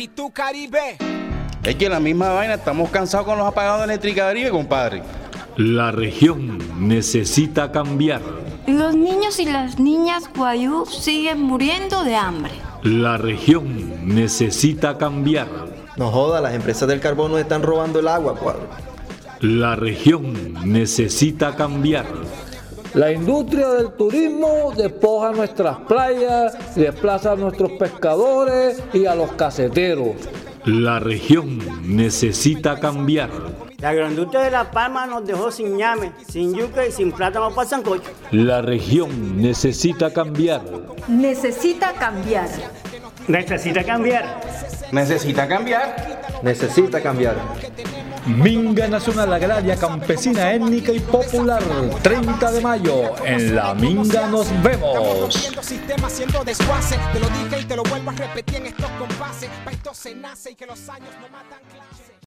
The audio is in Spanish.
actitud Caribe. Es que la misma vaina, estamos cansados con los apagados de Electricaribe, compadre. La región necesita cambiar. Los niños y las niñas guayú siguen muriendo de hambre. La región necesita cambiar. No joda, las empresas del carbón nos están robando el agua, cuadro. La región necesita cambiar. La industria del turismo despoja nuestras playas, desplaza a nuestros pescadores y a los caseteros. La región necesita cambiar. La agroindustria de La Palma nos dejó sin ñame, sin yuca y sin plátano para el sancocho. La región necesita cambiar. Necesita cambiar. Necesita cambiar. Necesita cambiar. Necesita cambiar. Minga Nacional Agraria Campesina Étnica y Popular, 30 de mayo, en la Minga nos vemos. Te lo dije y te lo vuelvo a repetir en estos compases. Pa' esto se nace y que los años no matan clase.